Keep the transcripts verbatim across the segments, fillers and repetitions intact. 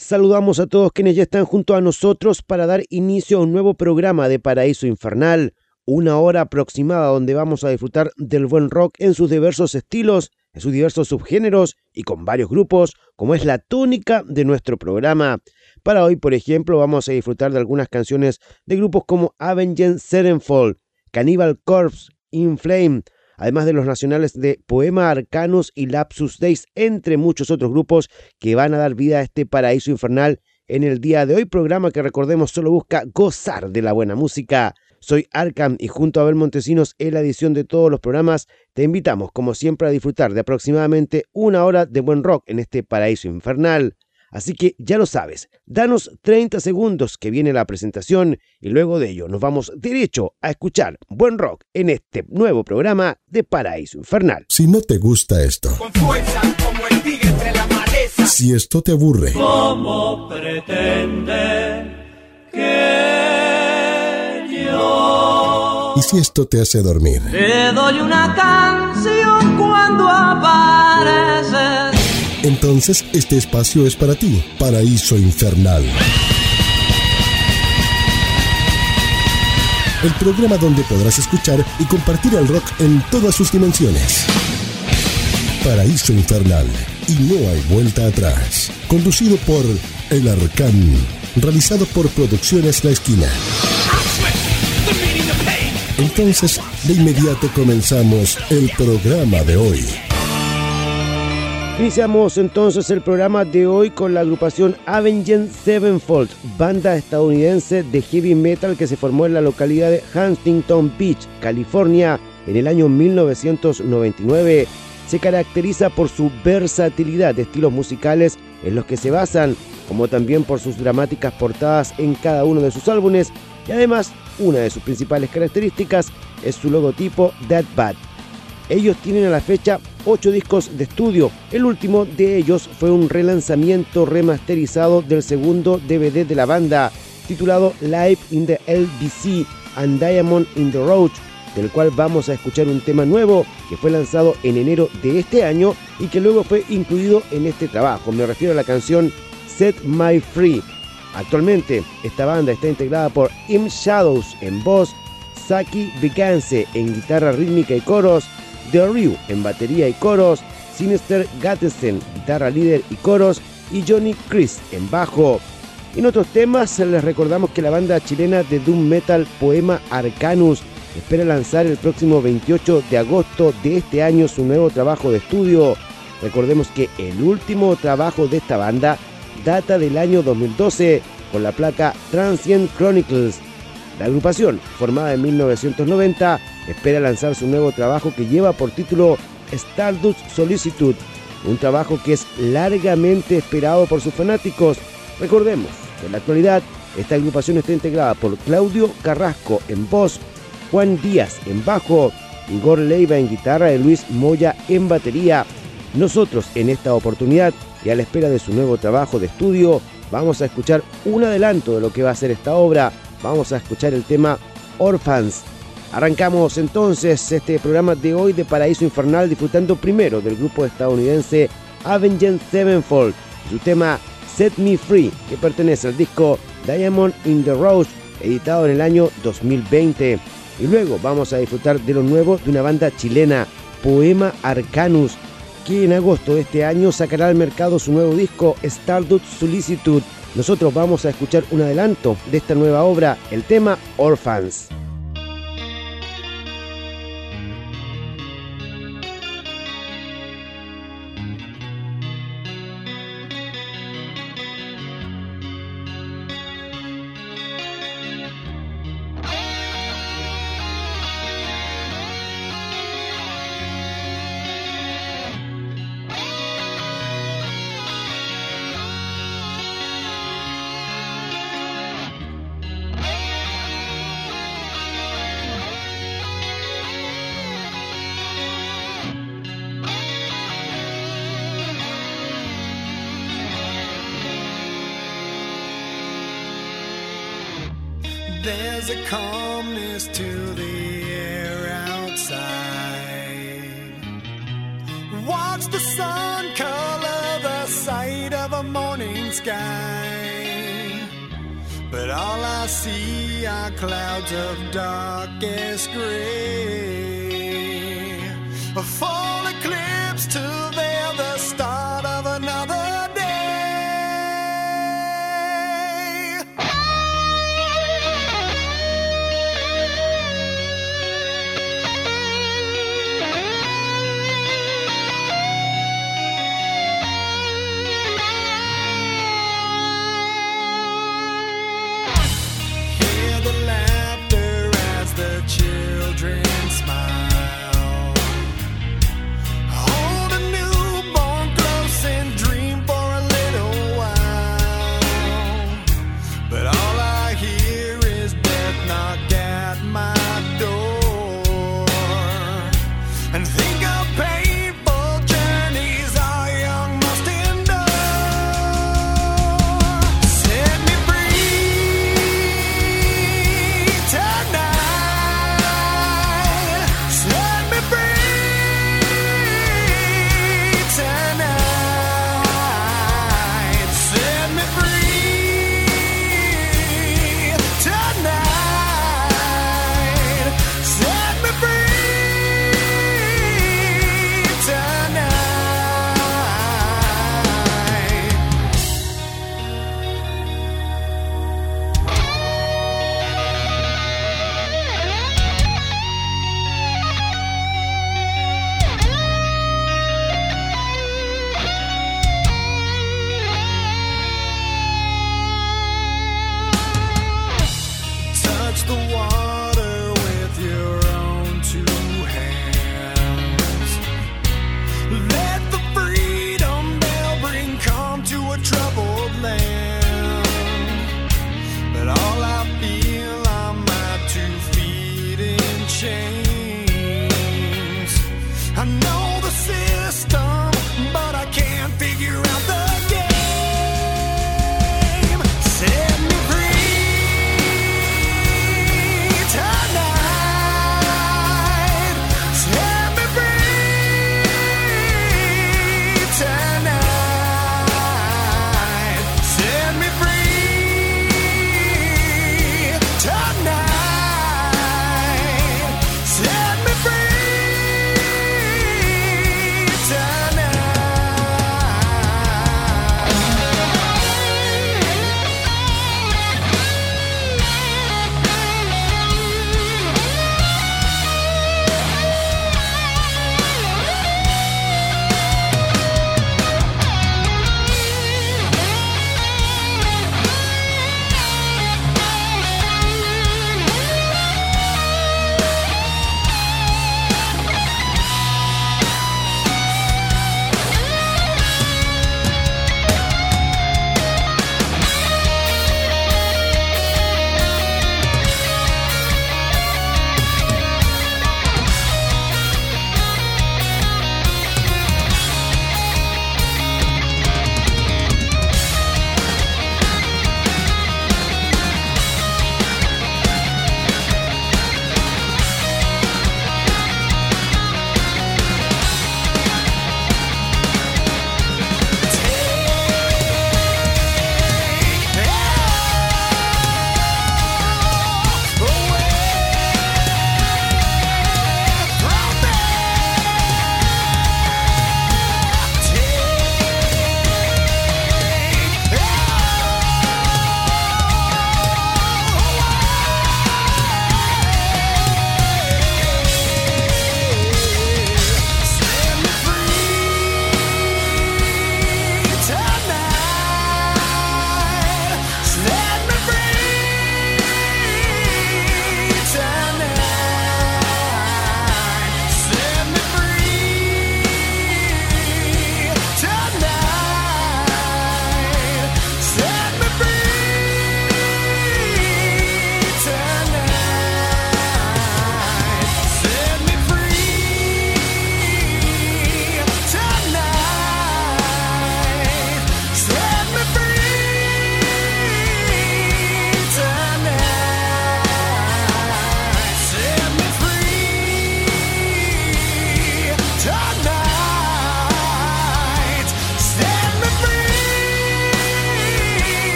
Saludamos a todos quienes ya están junto a nosotros para dar inicio a un nuevo programa de Paraíso Infernal, una hora aproximada donde vamos a disfrutar del buen rock en sus diversos estilos, en sus diversos subgéneros y con varios grupos, como es la tónica de nuestro programa. Para hoy, por ejemplo, vamos a disfrutar de algunas canciones de grupos como Avenged Sevenfold, Cannibal Corpse, In Flame, además de los nacionales de Poema Arcanus y Lapsus Deis, entre muchos otros grupos que van a dar vida a este Paraíso Infernal en el día de hoy, programa que recordemos solo busca gozar de la buena música. Soy Arkham y junto a Abel Montesinos en la edición de todos los programas te invitamos como siempre a disfrutar de aproximadamente una hora de buen rock en este Paraíso Infernal. Así que ya lo sabes, danos treinta segundos que viene la presentación y luego de ello nos vamos derecho a escuchar buen rock en este nuevo programa de Paraíso Infernal. Si no te gusta esto, con fuerza como el tigre entre la maleza, si esto te aburre, ¿cómo pretende que yo? Y si esto te hace dormir, Te doy una canción cuando apareces. Entonces este espacio es para ti, Paraíso Infernal. El programa donde podrás escuchar y compartir el rock en todas sus dimensiones. Paraíso Infernal, y no hay vuelta atrás. Conducido por El Arcán, realizado por Producciones La Esquina. Entonces, de inmediato comenzamos el programa de hoy. Iniciamos entonces el programa de hoy con la agrupación Avenged Sevenfold, banda estadounidense de heavy metal que se formó en la localidad de Huntington Beach, California, en el año mil novecientos noventa y nueve. Se caracteriza por su versatilidad de estilos musicales en los que se basan, como también por sus dramáticas portadas en cada uno de sus álbumes, y además una de sus principales características es su logotipo That Bad. Ellos tienen a la fecha ocho discos de estudio. El último de ellos fue un relanzamiento remasterizado del segundo D V D de la banda, titulado Live in the L B C and Diamond in the Road, del cual vamos a escuchar un tema nuevo que fue lanzado en enero de este año y que luego fue incluido en este trabajo. Me refiero a la canción Set My Free. Actualmente esta banda está integrada por Im Shadows en voz, Saki Vigance en guitarra rítmica y coros, The Ryu en batería y coros, Sinister Gattesen, guitarra líder y coros, y Johnny Chris en bajo. En otros temas les recordamos que la banda chilena de Doom Metal Poema Arcanus espera lanzar el próximo veintiocho de agosto de este año su nuevo trabajo de estudio. Recordemos que el último trabajo de esta banda data del año dos mil doce con la placa Transient Chronicles. La agrupación, formada en mil novecientos noventa, espera lanzar su nuevo trabajo que lleva por título Stardust Solicitude, un trabajo que es largamente esperado por sus fanáticos. Recordemos que en la actualidad esta agrupación está integrada por Claudio Carrasco en voz, Juan Díaz en bajo, Igor Leiva en guitarra y Luis Moya en batería. Nosotros en esta oportunidad y a la espera de su nuevo trabajo de estudio vamos a escuchar un adelanto de lo que va a ser esta obra. Vamos a escuchar el tema Orphans. Arrancamos entonces este programa de hoy de Paraíso Infernal disfrutando primero del grupo estadounidense Avenged Sevenfold y su tema Set Me Free, que pertenece al disco Diamond in the Road, editado en el año dos mil veinte. Y luego vamos a disfrutar de lo nuevo de una banda chilena, Poema Arcanus, que en agosto de este año sacará al mercado su nuevo disco Stardust Solicitude. Nosotros vamos a escuchar un adelanto de esta nueva obra, el tema Orphans. There's a calmness to the air outside. Watch the sun color the sight of a morning eastern sky, but all I see are clouds of darkest gray. A fall eclipse to veil the start of another day. Hear the laughter as the children smile. Hold a new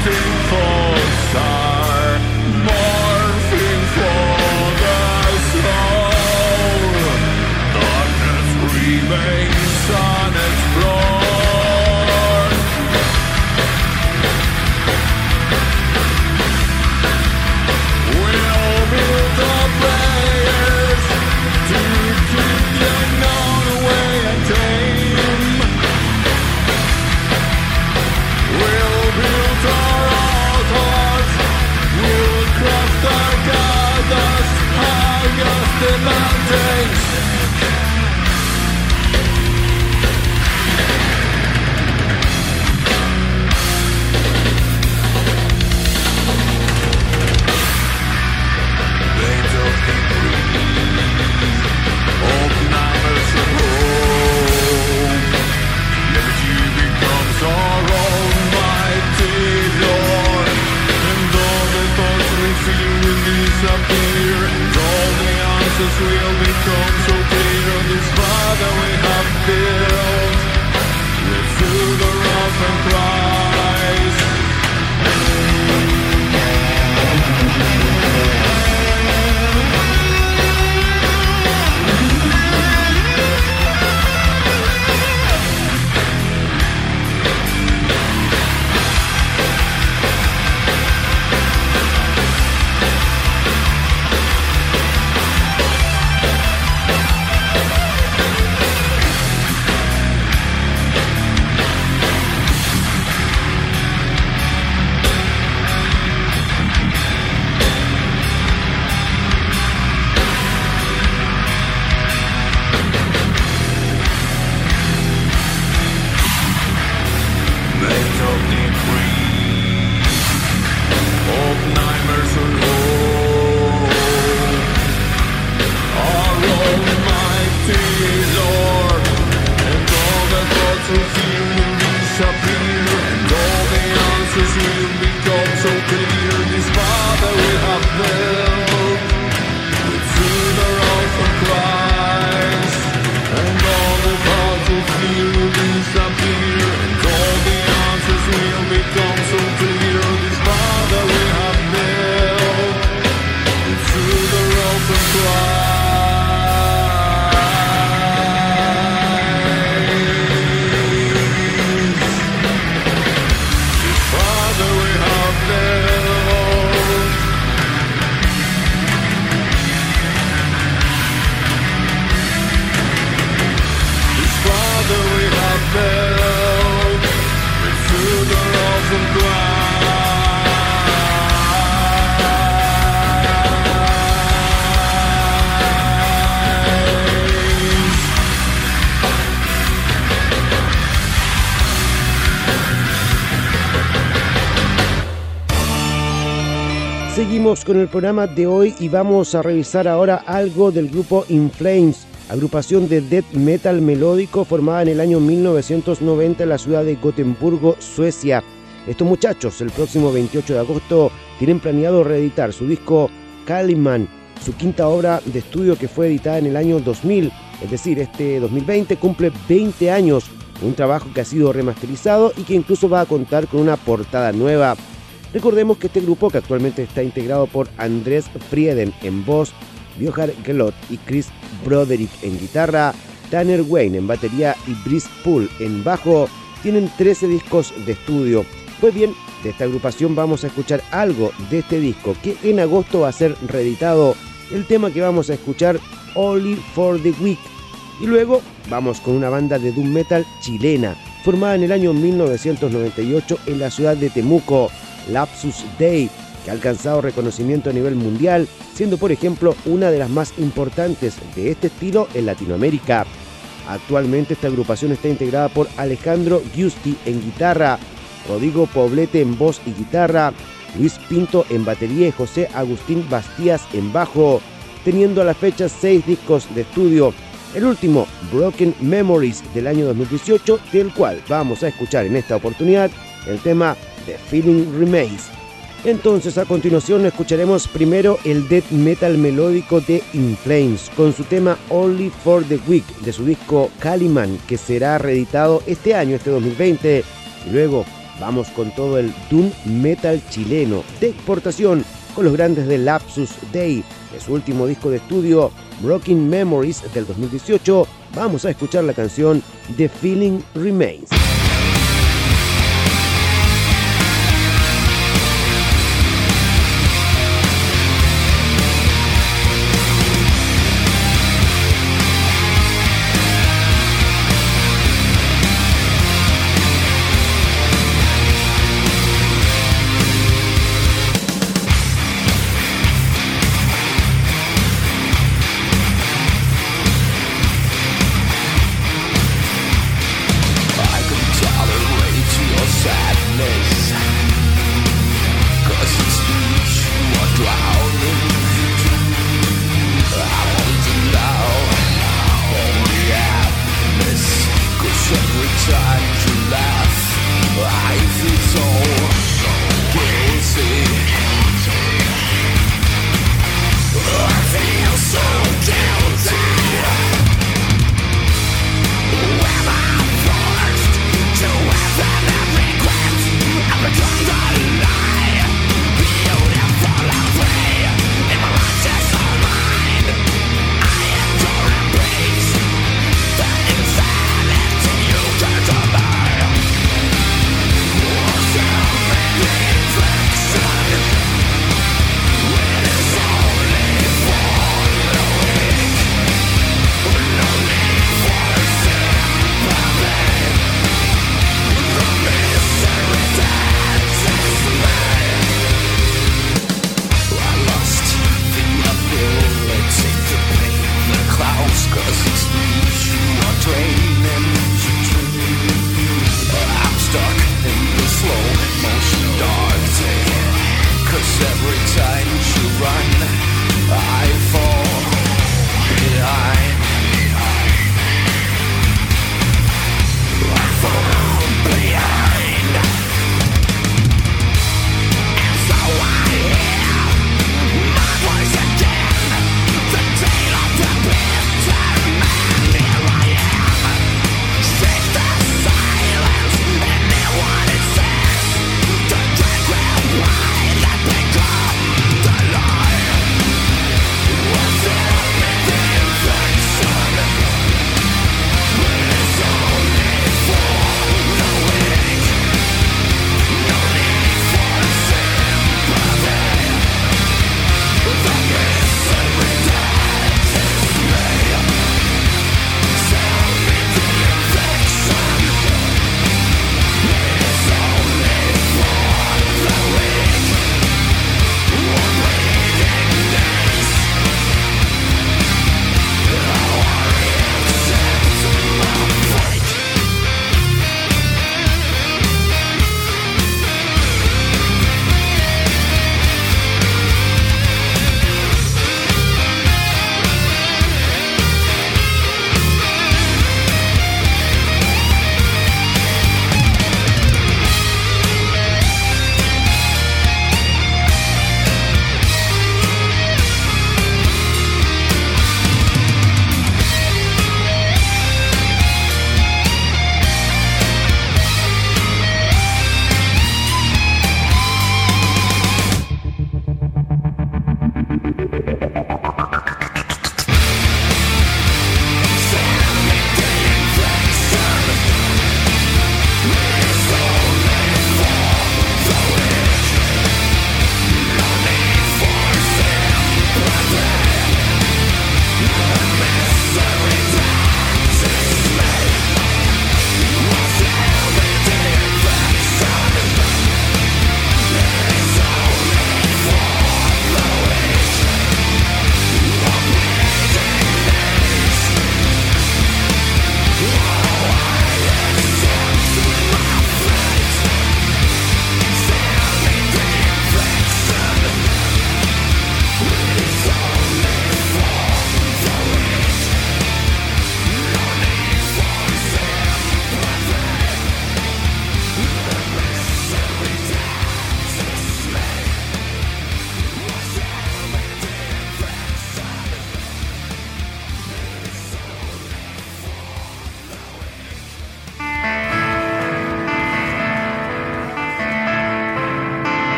Seguimos con el programa de hoy y vamos a revisar ahora algo del grupo In Flames, agrupación de death metal melódico formada en el año mil novecientos noventa en la ciudad de Gotemburgo, Suecia. Estos muchachos el próximo veintiocho de agosto tienen planeado reeditar su disco Kaliman, su quinta obra de estudio que fue editada en el año dos mil, es decir, este dos mil veinte cumple veinte años, un trabajo que ha sido remasterizado y que incluso va a contar con una portada nueva. Recordemos que este grupo, que actualmente está integrado por Andrés Frieden en voz, Björn Gelot y Chris Broderick en guitarra, Tanner Wayne en batería y Brice Poole en bajo, tienen trece discos de estudio. Pues bien, de esta agrupación vamos a escuchar algo de este disco que en agosto va a ser reeditado, el tema que vamos a escuchar, Only for the Weak. Y luego vamos con una banda de doom metal chilena, formada en el año mil novecientos noventa y ocho en la ciudad de Temuco, Lapsus Dei, que ha alcanzado reconocimiento a nivel mundial, siendo por ejemplo una de las más importantes de este estilo en Latinoamérica. Actualmente esta agrupación está integrada por Alejandro Giusti en guitarra, Rodrigo Poblete en voz y guitarra, Luis Pinto en batería y José Agustín Bastías en bajo, teniendo a la fecha seis discos de estudio, el último Broken Memories del año dos mil dieciocho, del cual vamos a escuchar en esta oportunidad el tema The Feeling Remains. Entonces a continuación escucharemos primero el death metal melódico de In Flames con su tema Only for the Weak de su disco Kaliman, que será reeditado este año, este dos mil veinte, y luego vamos con todo el doom metal chileno de exportación con los grandes de Lapsus Dei. De su último disco de estudio, Broken Memories del dos mil dieciocho, vamos a escuchar la canción The Feeling Remains. To have an regret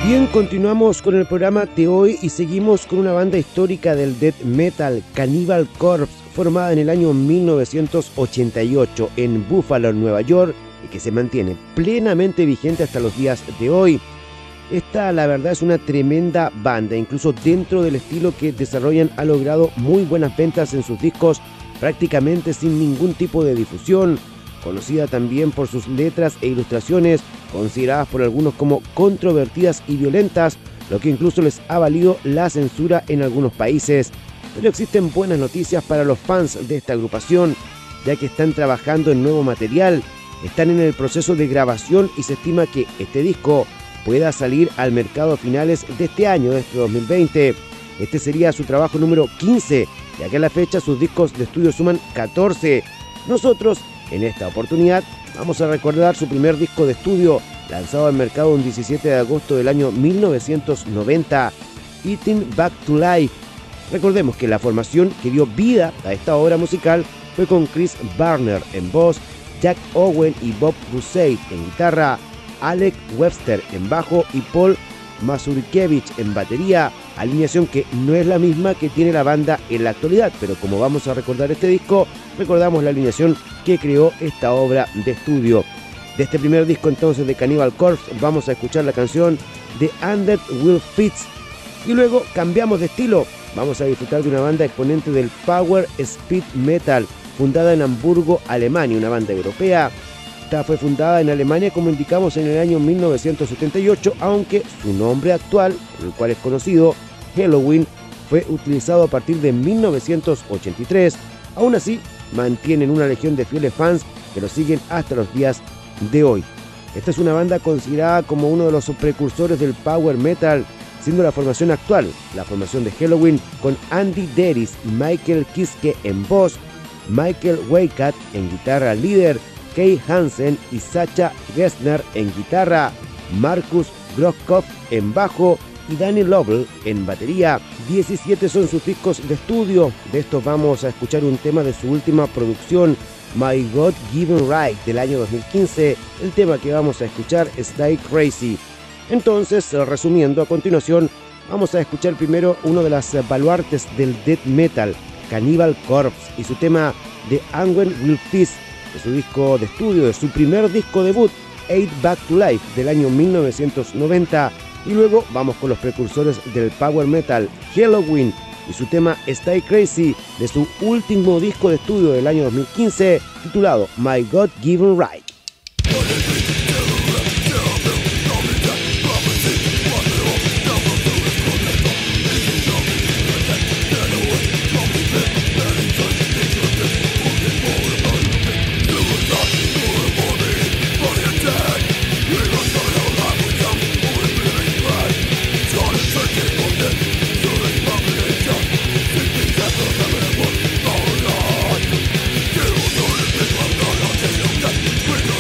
Bien, continuamos con el programa de hoy y seguimos con una banda histórica del death metal, Cannibal Corpse, formada en el año mil novecientos ochenta y ocho en Buffalo, Nueva York, y que se mantiene plenamente vigente hasta los días de hoy. Esta, la verdad, es una tremenda banda, incluso dentro del estilo que desarrollan ha logrado muy buenas ventas en sus discos, prácticamente sin ningún tipo de difusión. Conocida también por sus letras e ilustraciones, consideradas por algunos como controvertidas y violentas, lo que incluso les ha valido la censura en algunos países. Pero existen buenas noticias para los fans de esta agrupación, ya que están trabajando en nuevo material, están en el proceso de grabación y se estima que este disco pueda salir al mercado a finales de este año, de este dos mil veinte. Este sería su trabajo número quince, ya que a la fecha sus discos de estudio suman catorce. Nosotros, en esta oportunidad, vamos a recordar su primer disco de estudio, lanzado al mercado el diecisiete de agosto del año mil novecientos noventa, Eating Back to Life. Recordemos que la formación que dio vida a esta obra musical fue con Chris Barner en voz, Jack Owen y Bob Buseid en guitarra, Alec Webster en bajo y Paul Mazurkiewicz en batería, alineación que no es la misma que tiene la banda en la actualidad, pero como vamos a recordar este disco, recordamos la alineación que creó esta obra de estudio. De este primer disco entonces de Cannibal Corpse vamos a escuchar la canción The Undead Will Fits y luego cambiamos de estilo, vamos a disfrutar de una banda exponente del Power Speed Metal, fundada en Hamburgo, Alemania, una banda europea. Esta fue fundada en Alemania, como indicamos, en el año mil novecientos setenta y ocho, aunque su nombre actual, por el cual es conocido, Helloween, fue utilizado a partir de mil novecientos ochenta y tres. Aún así, mantienen una legión de fieles fans que los siguen hasta los días de hoy. Esta es una banda considerada como uno de los precursores del power metal, siendo la formación actual, la formación de Helloween, con Andy Deris y Michael Kiske en voz, Michael Weikat en guitarra líder, Kay Hansen y Sacha Gessner en guitarra, Marcus Groskopf en bajo y Danny Lovell en batería. diecisiete son sus discos de estudio. De estos vamos a escuchar un tema de su última producción, My God Given Right, del año dos mil quince. El tema que vamos a escuchar es Stay Crazy. Entonces, resumiendo, a continuación vamos a escuchar primero uno de las baluartes del death metal, Cannibal Corpse, y su tema The Undead Will Feast, de su disco de estudio, de su primer disco debut, Eight Back to Life, del año mil novecientos noventa. Y luego vamos con los precursores del power metal, Helloween, y su tema Stay Crazy, de su último disco de estudio del año dos mil quince, titulado My God Given Right. We're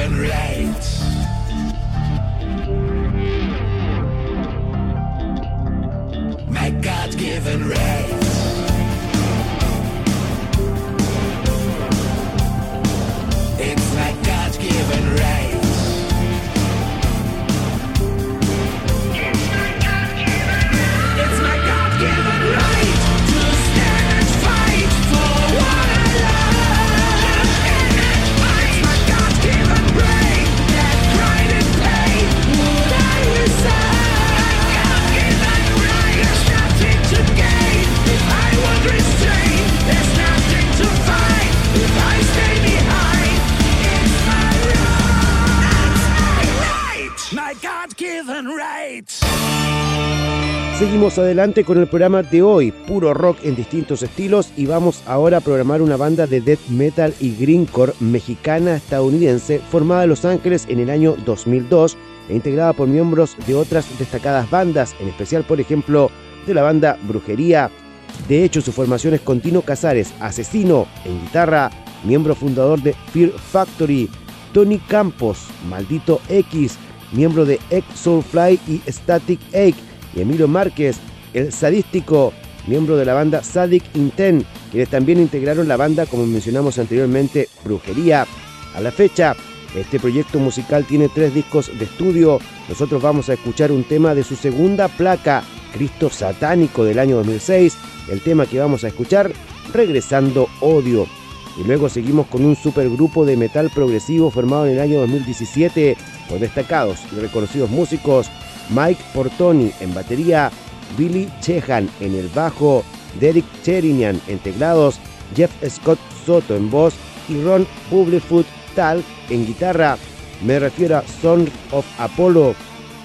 God-given right. My God-given right. It's my God-given right. It's my God-given right to stand and fight for what I love. It's my God-given brain that cried in pain. Would I resign? My God-given right. There's nothing to gain if I would restrain. There's nothing to fight if I stay behind. It's my right. It's my right. My God-given right. Seguimos adelante con el programa de hoy, puro rock en distintos estilos, y vamos ahora a programar una banda de death metal y grindcore mexicana-estadounidense formada en Los Ángeles en el año dos mil dos e integrada por miembros de otras destacadas bandas, en especial por ejemplo de la banda Brujería. De hecho, su formación es Continuo Casares, Asesino en guitarra, miembro fundador de Fear Factory, Tony Campos, Maldito X, miembro de Egg Soulfly y Static Egg, y Emilio Márquez, el Sadístico, miembro de la banda Sadic Intent, quienes también integraron la banda, como mencionamos anteriormente, Brujería. A la fecha, este proyecto musical tiene tres discos de estudio. Nosotros vamos a escuchar un tema de su segunda placa, Cristo Satánico, del año dos mil seis, el tema que vamos a escuchar, Regresando Odio. Y luego seguimos con un supergrupo de metal progresivo formado en el año dos mil diecisiete por destacados y reconocidos músicos: Mike Portoni en batería, Billy Sheehan en el bajo, Derek Cherinian en teclados, Jeff Scott Soto en voz y Ron Bubblefoot Tal en guitarra. Me refiero a Son of Apollo.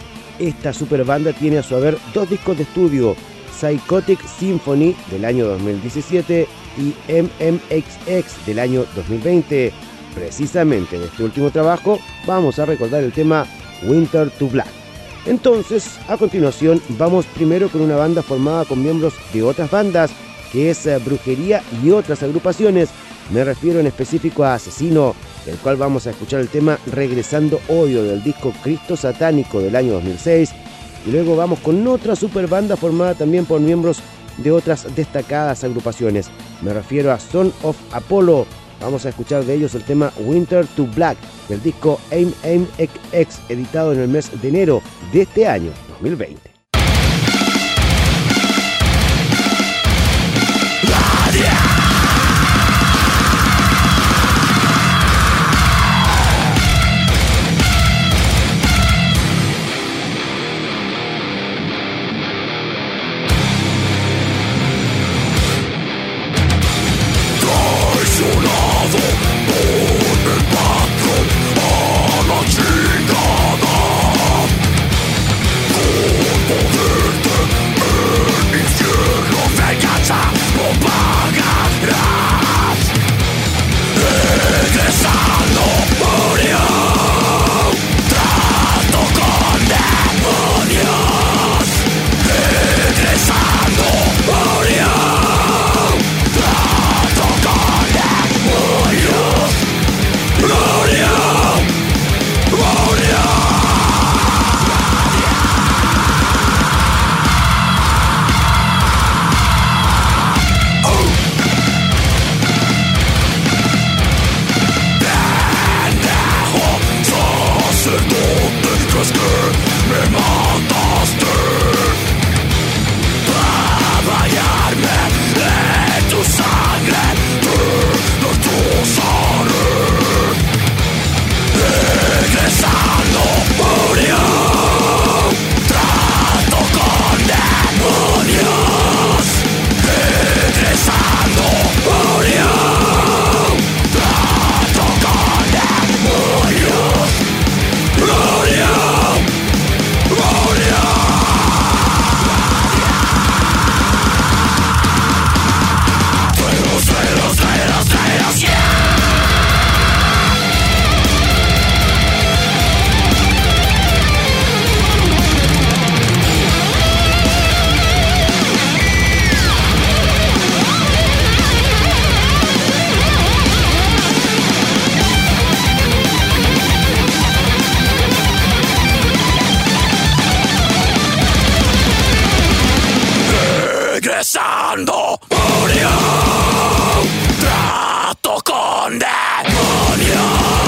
Esta super banda tiene a su haber dos discos de estudio, Psychotic Symphony del año dos mil diecisiete y M M X X del año dos mil veinte. Precisamente de este último trabajo vamos a recordar el tema Winter to Black. Entonces, a continuación, vamos primero con una banda formada con miembros de otras bandas, que es Brujería y otras agrupaciones. Me refiero en específico a Asesino, del cual vamos a escuchar el tema Regresando Odio del disco Cristo Satánico del año dos mil seis. Y luego vamos con otra super banda formada también por miembros de otras destacadas agrupaciones. Me refiero a Son of Apollo. Vamos a escuchar de ellos el tema Winter to Black del disco M M X X, editado en el mes de enero de este año dos mil veinte. Chingada, Ingresando, unión, trato con demonios.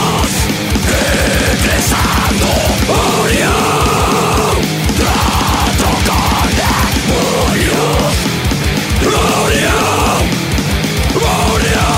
Ingresando, unión, trato con demonios. Unión, unión.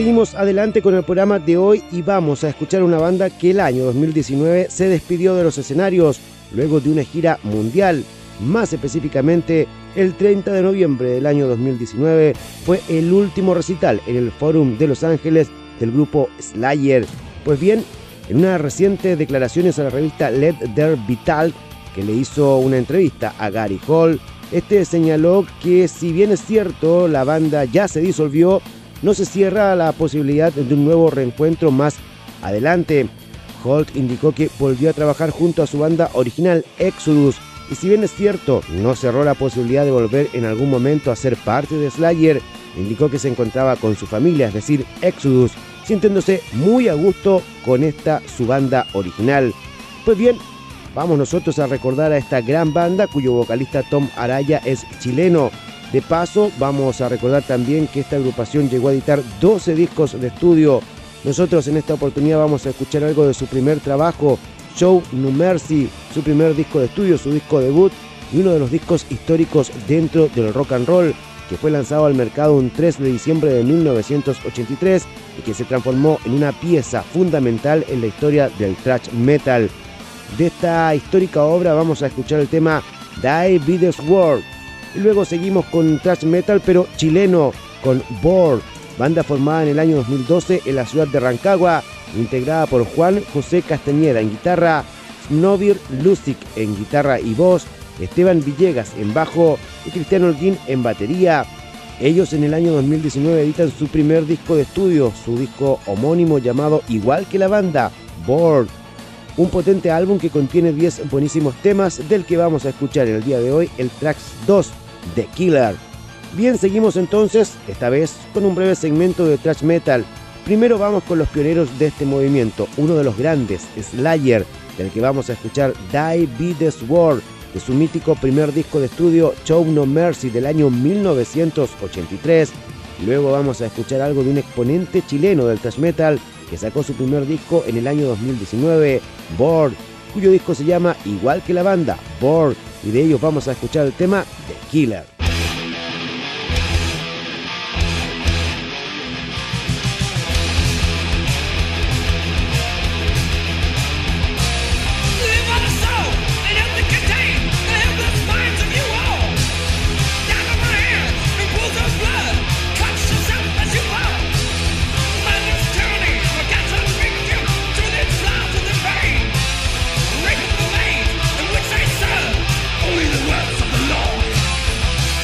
seguimos adelante con el programa de hoy y vamos a escuchar una banda que el año dos mil diecinueve se despidió de los escenarios luego de una gira mundial. Más específicamente, el treinta de noviembre del año dos mil diecinueve fue el último recital en el Forum de Los Ángeles del grupo Slayer. Pues bien, en unas recientes declaraciones a la revista Let There Be Talk, que le hizo una entrevista a Gary Hall, este señaló que si bien es cierto la banda ya se disolvió, no se cierra la posibilidad de un nuevo reencuentro más adelante. Holt indicó que volvió a trabajar junto a su banda original Exodus, y si bien es cierto, no cerró la posibilidad de volver en algún momento a ser parte de Slayer, indicó que se encontraba con su familia, es decir, Exodus, sintiéndose muy a gusto con esta su banda original. Pues bien, vamos nosotros a recordar a esta gran banda cuyo vocalista Tom Araya es chileno. De paso, vamos a recordar también que esta agrupación llegó a editar doce discos de estudio. Nosotros en esta oportunidad vamos a escuchar algo de su primer trabajo, Show No Mercy, su primer disco de estudio, su disco debut y uno de los discos históricos dentro del rock and roll, que fue lanzado al mercado un tres de diciembre de mil novecientos ochenta y tres y que se transformó en una pieza fundamental en la historia del thrash metal. De esta histórica obra vamos a escuchar el tema Die Be The Sword y luego seguimos con thrash metal pero chileno con Bored, banda formada en el año dos mil doce en la ciudad de Rancagua, integrada por Juan José Castañeda en guitarra, Snovir Lusic en guitarra y voz, Esteban Villegas en bajo y Cristiano Holguín en batería. Ellos en el año dos mil diecinueve editan su primer disco de estudio, su disco homónimo llamado igual que la banda, Bored. Un potente álbum que contiene diez buenísimos temas, del que vamos a escuchar el día de hoy el track dos, The Killer. Bien, seguimos entonces, esta vez con un breve segmento de thrash metal. Primero vamos con los pioneros de este movimiento, uno de los grandes, Slayer, del que vamos a escuchar Die Be The Sword, de su mítico primer disco de estudio Show No Mercy del año mil novecientos ochenta y tres. Luego vamos a escuchar algo de un exponente chileno del thrash metal que sacó su primer disco en el año dos mil diecinueve, Bored, cuyo disco se llama igual que la banda, Bored, y de ellos vamos a escuchar el tema The Killer. Only the words of the Lord.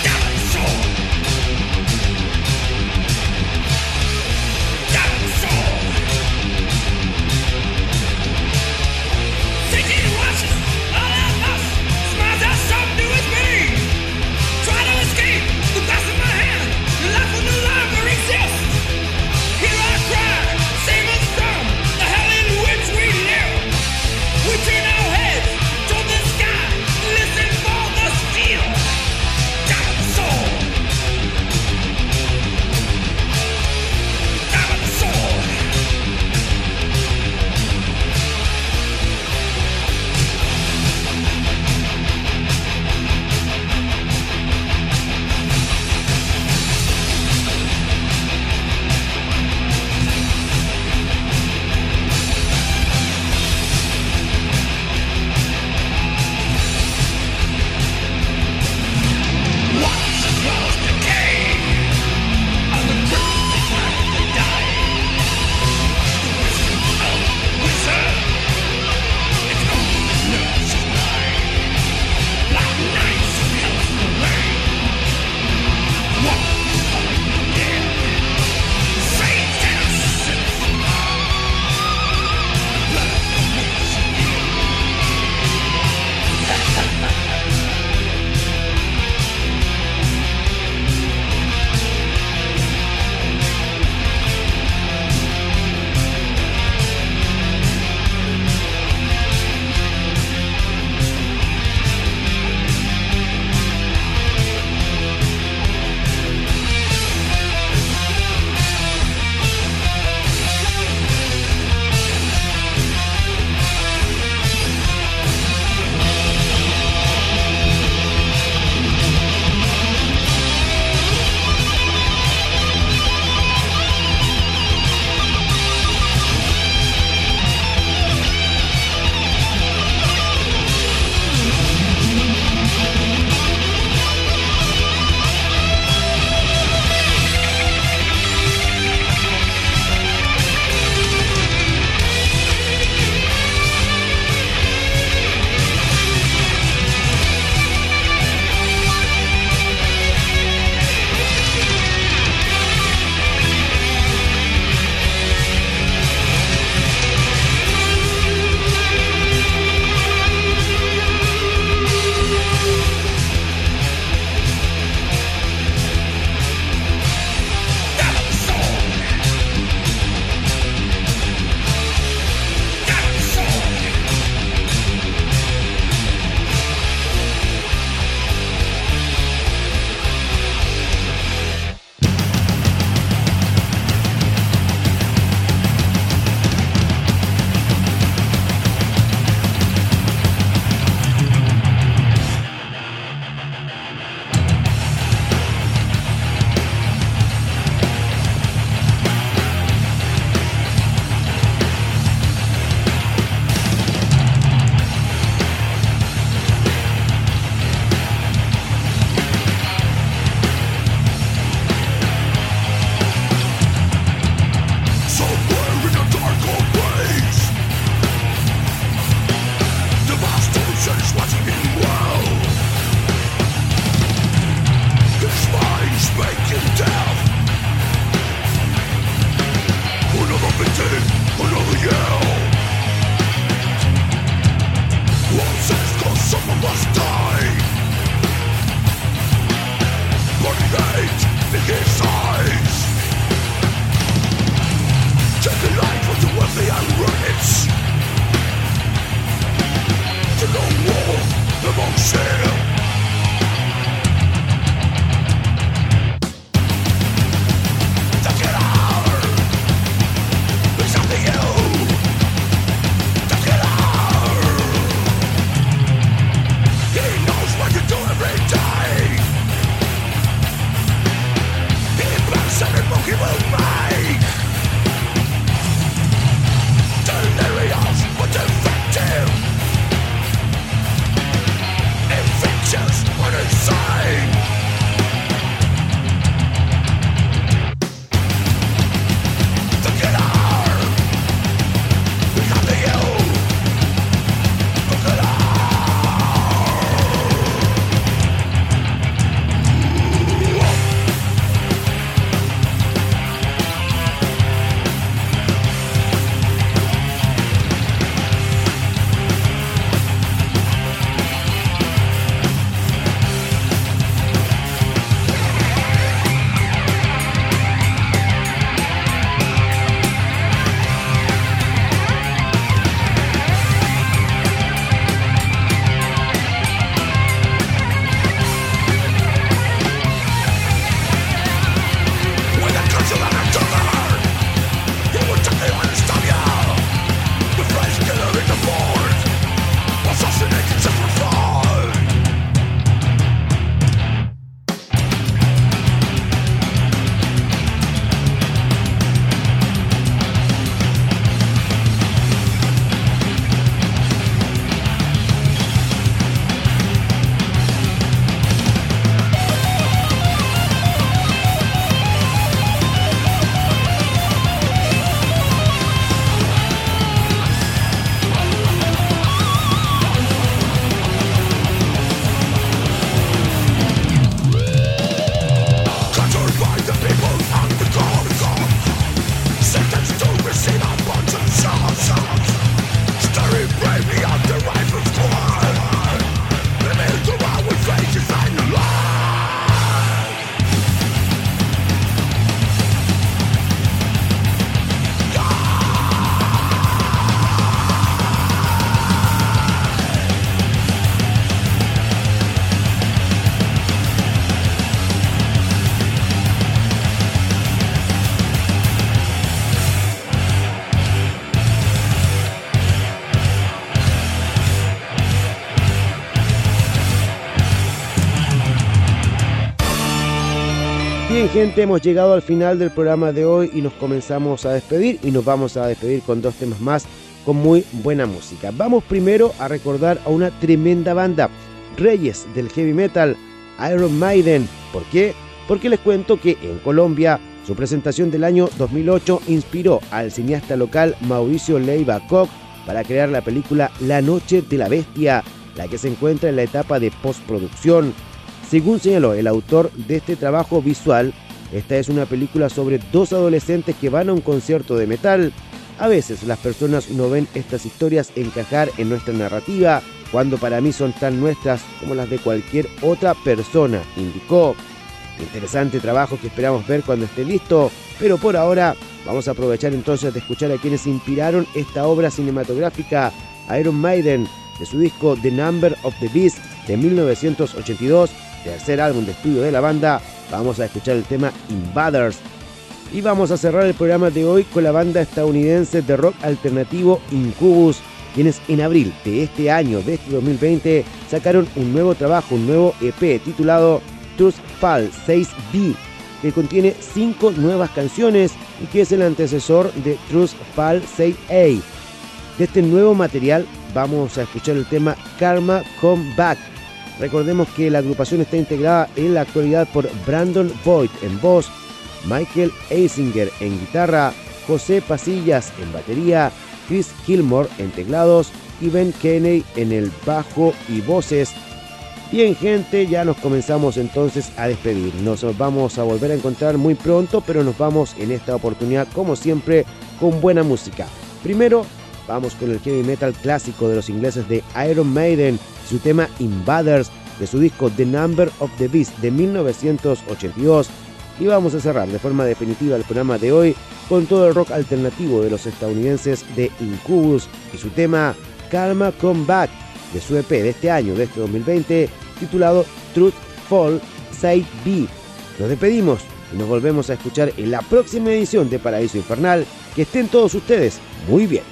Bien, gente, hemos llegado al final del programa de hoy y nos comenzamos a despedir y nos vamos a despedir con dos temas más con muy buena música. Vamos primero a recordar a una tremenda banda, reyes del heavy metal, Iron Maiden. ¿Por qué? Porque les cuento que en Colombia su presentación del año dos mil ocho inspiró al cineasta local Mauricio Leiva Koch para crear la película La Noche de la Bestia, la que se encuentra en la etapa de postproducción. Según señaló el autor de este trabajo visual, esta es una película sobre dos adolescentes que van a un concierto de metal. A veces las personas no ven estas historias encajar en nuestra narrativa, cuando para mí son tan nuestras como las de cualquier otra persona, indicó. Interesante trabajo que esperamos ver cuando esté listo, pero por ahora vamos a aprovechar entonces de escuchar a quienes inspiraron esta obra cinematográfica, Iron Maiden, de su disco The Number of the Beast de mil novecientos ochenta y dos, tercer álbum de estudio de la banda. Vamos a escuchar el tema Invaders. Y vamos a cerrar el programa de hoy con la banda estadounidense de rock alternativo Incubus, quienes en abril de este año, de este dos mil veinte, sacaron un nuevo trabajo, un nuevo E P titulado Trust Fall seis B, que contiene cinco nuevas canciones y que es el antecesor de Trust Fall seis A. De este nuevo material vamos a escuchar el tema Karma Come Back. Recordemos que la agrupación está integrada en la actualidad por Brandon Boyd en voz, Michael Eisinger en guitarra, José Pasillas en batería, Chris Gilmore en teclados y Ben Kenney en el bajo y voces. Bien, gente, ya nos comenzamos entonces a despedir. Nos vamos a volver a encontrar muy pronto, pero nos vamos en esta oportunidad, como siempre, con buena música. Primero, vamos con el heavy metal clásico de los ingleses de Iron Maiden, su tema Invaders, de su disco The Number of the Beast de mil novecientos ochenta y dos. Y vamos a cerrar de forma definitiva el programa de hoy con todo el rock alternativo de los estadounidenses de Incubus y su tema Karma Come Back, de su E P de este año, de este dos mil veinte, titulado Truth Fall seis B. Nos despedimos y nos volvemos a escuchar en la próxima edición de Paraíso Infernal. Que estén todos ustedes muy bien.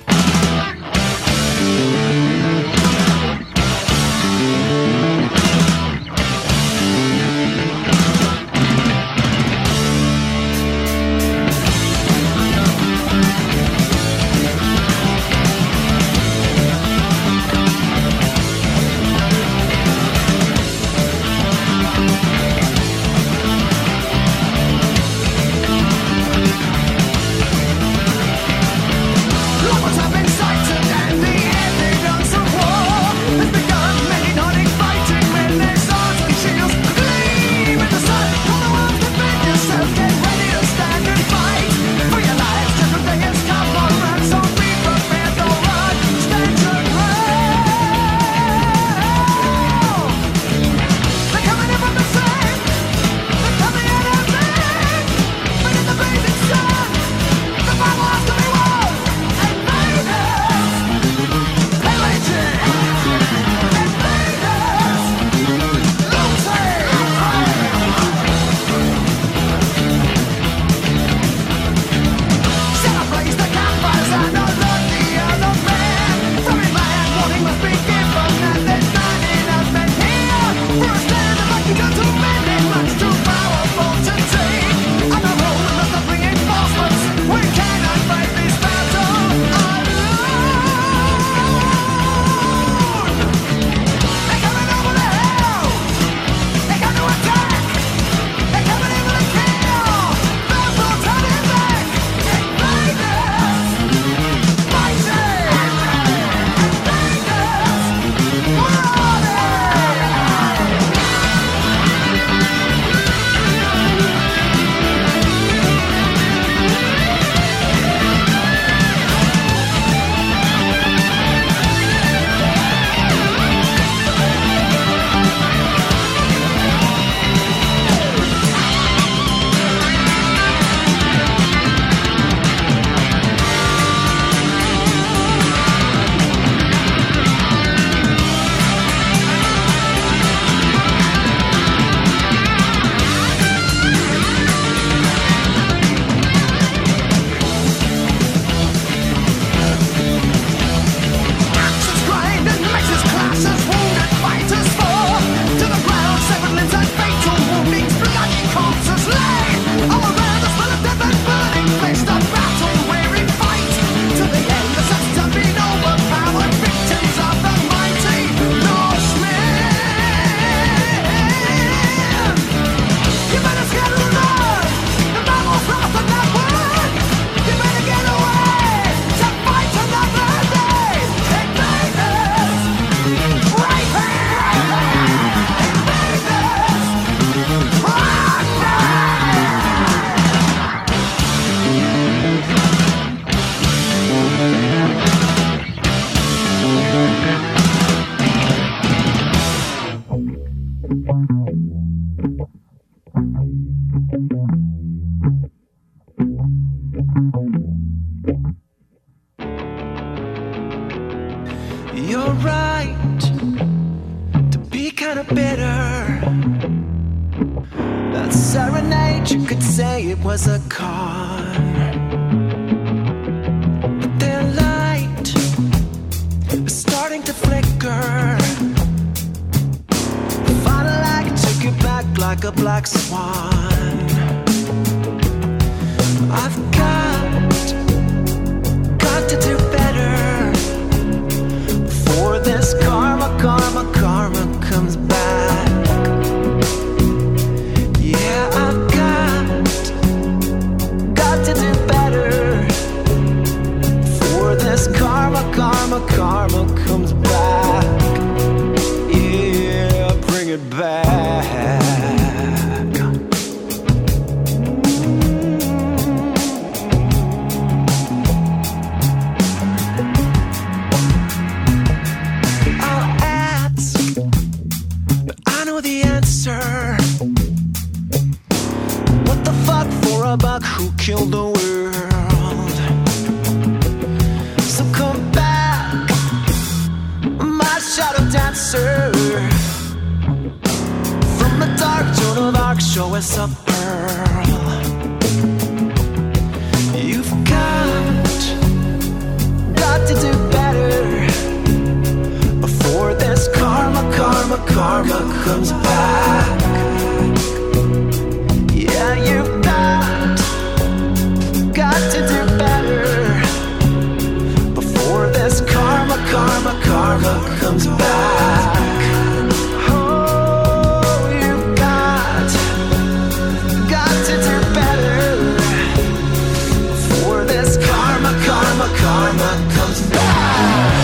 One more time. You're right to be kind of bitter. That serenade, you could say it was a con. But their light is starting to flicker. The final act took you back like a black swan. I've got, got to do better before this karma, karma, karma comes back. Yeah, I've got, got to do better before this karma, karma, karma comes back. Yeah, bring it back. About who killed the world. So come back, my shadow dancer. From the dark, Joan of Arc, show us a pearl. You've got, got to do better before this karma, karma, karma comes back. Yeah, you've got to do better before this karma, karma, karma comes back. Oh, you've got, got to do better before this karma, karma, karma comes back.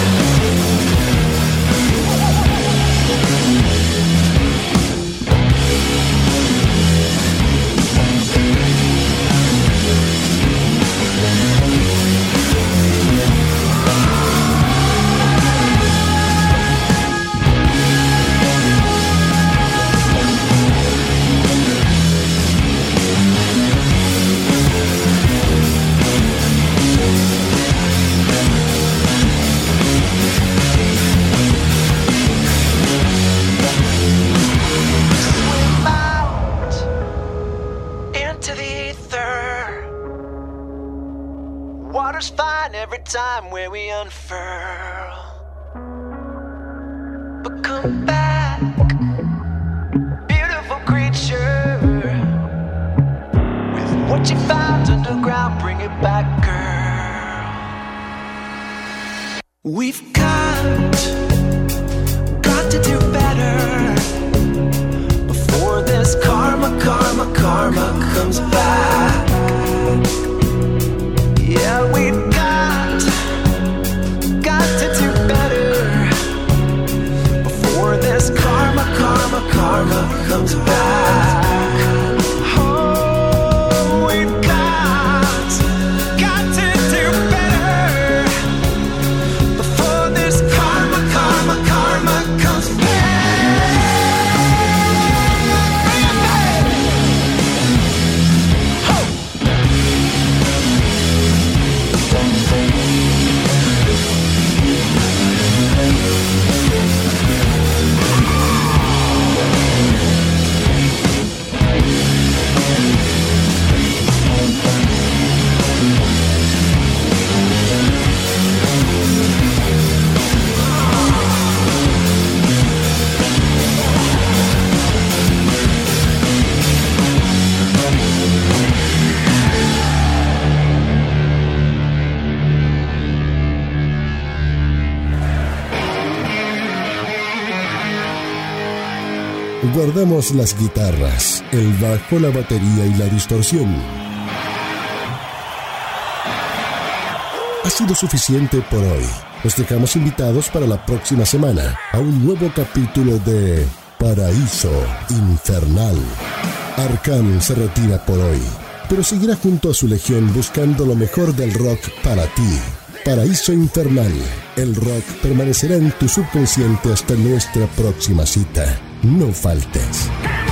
Every time where we unfurl, but come back, beautiful creature, with what you found underground, bring it back, girl. We've got, got to do better before this karma, karma, karma comes back. Yeah, we've got, got to do better before this karma, karma, karma comes back. Oh, we've got, got to do better before this karma, karma, karma comes back. Oh. Guardamos las guitarras, el bajo, la batería y la distorsión. Ha sido suficiente por hoy. Los dejamos invitados para la próxima semana a un nuevo capítulo de Paraíso Infernal. Arkham se retira por hoy, pero seguirá junto a su legión buscando lo mejor del rock para ti. Paraíso Infernal. El rock permanecerá en tu subconsciente hasta nuestra próxima cita. No faltes.